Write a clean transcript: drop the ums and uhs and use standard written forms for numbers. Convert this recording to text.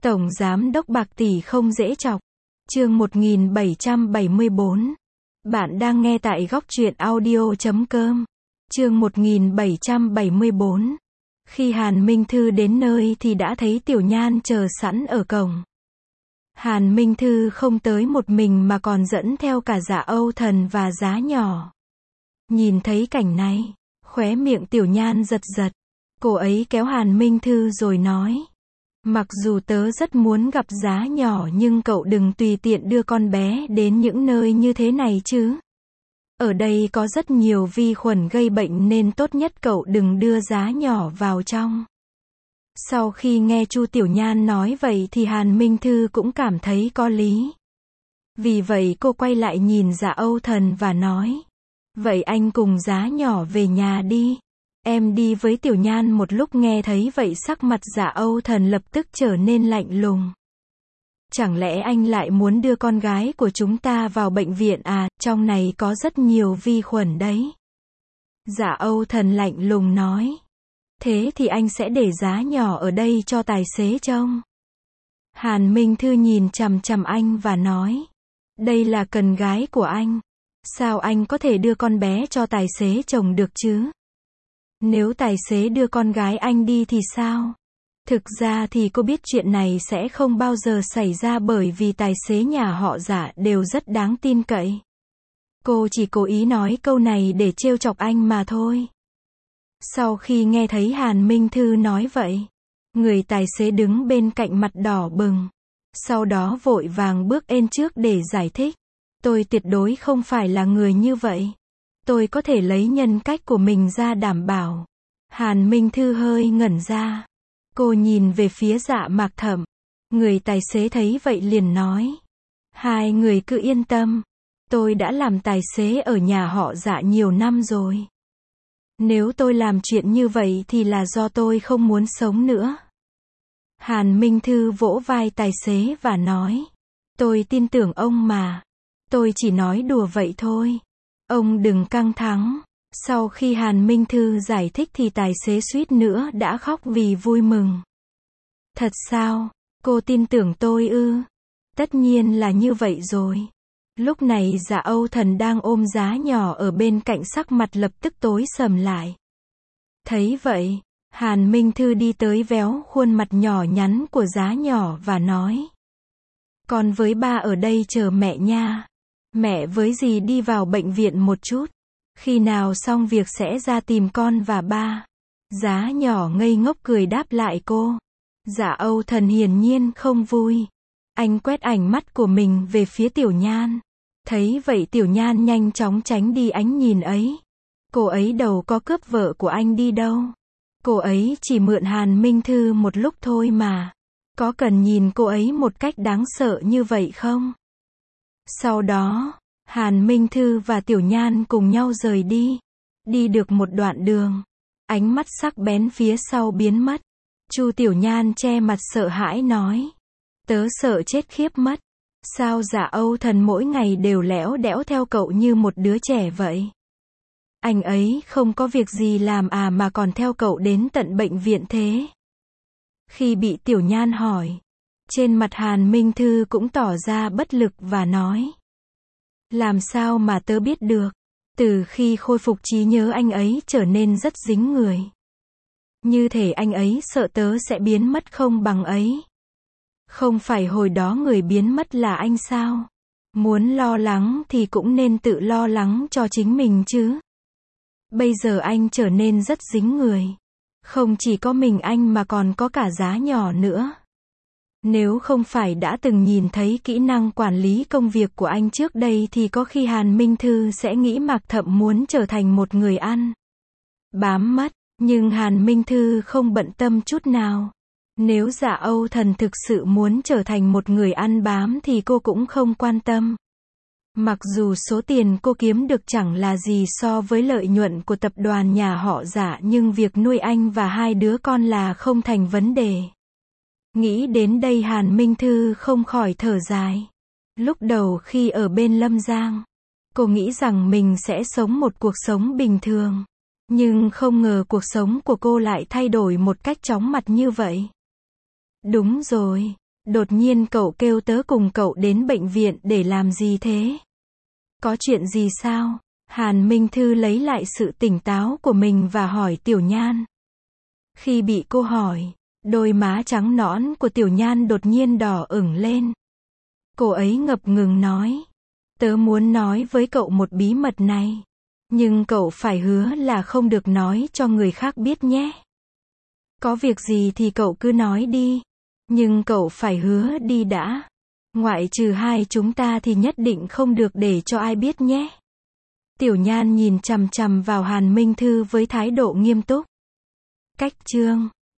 Tổng giám đốc bạc tỷ không dễ chọc. Chương 1774. Bạn đang nghe tại góc truyện audio.com. Chương 1774. Khi Hàn Minh Thư đến nơi thì đã thấy Tiểu Nhan chờ sẵn ở cổng. Hàn Minh Thư không tới một mình mà còn dẫn theo cả Dạ Âu Thần và Giá Nhỏ. Nhìn thấy cảnh này, khóe miệng Tiểu Nhan giật giật. Cô ấy kéo Hàn Minh Thư rồi nói: mặc dù tớ rất muốn gặp Giá Nhỏ nhưng cậu đừng tùy tiện đưa con bé đến những nơi như thế này chứ. Ở đây có rất nhiều vi khuẩn gây bệnh nên tốt nhất cậu đừng đưa Giá Nhỏ vào trong. Sau khi nghe Chu Tiểu Nhan nói vậy thì Hàn Minh Thư cũng cảm thấy có lý. Vì vậy cô quay lại nhìn Dạ Âu Thần và nói: vậy anh cùng Giá Nhỏ về nhà đi. Em đi với Tiểu Nhan. Một lúc nghe thấy vậy sắc mặt Dạ Âu Thần lập tức trở nên lạnh lùng. Chẳng lẽ anh lại muốn đưa con gái của chúng ta vào bệnh viện à, trong này có rất nhiều vi khuẩn đấy. Dạ Âu Thần lạnh lùng nói. Thế thì anh sẽ để Giá Nhỏ ở đây cho tài xế trông. Hàn Minh Thư nhìn chằm chằm anh và nói: đây là cần gái của anh. Sao anh có thể đưa con bé cho tài xế chồng được chứ? Nếu tài xế đưa con gái anh đi thì sao? Thực ra thì cô biết chuyện này sẽ không bao giờ xảy ra bởi vì tài xế nhà họ Dạ đều rất đáng tin cậy. Cô chỉ cố ý nói câu này để trêu chọc anh mà thôi. Sau khi nghe thấy Hàn Minh Thư nói vậy, người tài xế đứng bên cạnh mặt đỏ bừng. Sau đó vội vàng bước lên trước để giải thích. Tôi tuyệt đối không phải là người như vậy. Tôi có thể lấy nhân cách của mình ra đảm bảo. Hàn Minh Thư hơi ngẩn ra. Cô nhìn về phía Dạ Mạc Thẩm. Người tài xế thấy vậy liền nói: hai người cứ yên tâm. Tôi đã làm tài xế ở nhà họ Dạ nhiều năm rồi. Nếu tôi làm chuyện như vậy thì là do tôi không muốn sống nữa. Hàn Minh Thư vỗ vai tài xế và nói: tôi tin tưởng ông mà. Tôi chỉ nói đùa vậy thôi. Ông đừng căng thẳng. Sau khi Hàn Minh Thư giải thích thì tài xế suýt nữa đã khóc vì vui mừng. Thật sao? Cô tin tưởng tôi ư? Tất nhiên là như vậy rồi. Lúc này Dạ Âu Thần đang ôm Giá Nhỏ ở bên cạnh sắc mặt lập tức tối sầm lại. Thấy vậy, Hàn Minh Thư đi tới véo khuôn mặt nhỏ nhắn của Giá Nhỏ và nói: con với ba ở đây chờ mẹ nha. Mẹ với dì đi vào bệnh viện một chút. Khi nào xong việc sẽ ra tìm con và ba. Giá Nhỏ ngây ngốc cười đáp lại cô. Dạ Âu Thần hiển nhiên không vui. Anh quét ánh mắt của mình về phía Tiểu Nhan. Thấy vậy Tiểu Nhan nhanh chóng tránh đi ánh nhìn ấy. Cô ấy đâu có cướp vợ của anh đi đâu. Cô ấy chỉ mượn Hàn Minh Thư một lúc thôi mà. Có cần nhìn cô ấy một cách đáng sợ như vậy không? Sau đó, Hàn Minh Thư và Tiểu Nhan cùng nhau rời đi. Đi được một đoạn đường, ánh mắt sắc bén phía sau biến mất. Chu Tiểu Nhan che mặt sợ hãi nói: tớ sợ chết khiếp mất. Sao Dạ Âu Thần mỗi ngày đều lẽo đẽo theo cậu như một đứa trẻ vậy? Anh ấy không có việc gì làm à mà còn theo cậu đến tận bệnh viện thế? Khi bị Tiểu Nhan hỏi, trên mặt Hàn Minh Thư cũng tỏ ra bất lực và nói: làm sao mà tớ biết được? Từ khi khôi phục trí nhớ anh ấy trở nên rất dính người. Như thể anh ấy sợ tớ sẽ biến mất không bằng ấy. Không phải hồi đó người biến mất là anh sao? Muốn lo lắng thì cũng nên tự lo lắng cho chính mình chứ. Bây giờ anh trở nên rất dính người. Không chỉ có mình anh mà còn có cả Giá Nhỏ nữa. Nếu không phải đã từng nhìn thấy kỹ năng quản lý công việc của anh trước đây thì có khi Hàn Minh Thư sẽ nghĩ Mạc Thẩm muốn trở thành một người ăn bám mất. Nhưng Hàn Minh Thư không bận tâm chút nào. Nếu Dạ Âu Thần thực sự muốn trở thành một người ăn bám thì cô cũng không quan tâm. Mặc dù số tiền cô kiếm được chẳng là gì so với lợi nhuận của tập đoàn nhà họ Dạ nhưng việc nuôi anh và hai đứa con là không thành vấn đề. Nghĩ đến đây Hàn Minh Thư không khỏi thở dài. Lúc đầu khi ở bên Lâm Giang, cô nghĩ rằng mình sẽ sống một cuộc sống bình thường. Nhưng không ngờ cuộc sống của cô lại thay đổi một cách chóng mặt như vậy. Đúng rồi, Đột nhiên cậu kêu tớ cùng cậu đến bệnh viện để làm gì thế? Có chuyện gì sao? Hàn Minh Thư lấy lại sự tỉnh táo của mình và hỏi Tiểu Nhan. Khi bị cô hỏi, đôi má trắng nõn của Tiểu Nhan đột nhiên đỏ ửng lên. Cô ấy ngập ngừng nói. Tớ muốn nói với cậu một bí mật này. Nhưng cậu phải hứa là không được nói cho người khác biết nhé. Có việc gì thì cậu cứ nói đi. Nhưng cậu phải hứa đi đã. Ngoại trừ hai chúng ta thì nhất định không được để cho ai biết nhé. Tiểu Nhan nhìn chằm chằm vào Hàn Minh Thư với thái độ nghiêm túc. Cách chương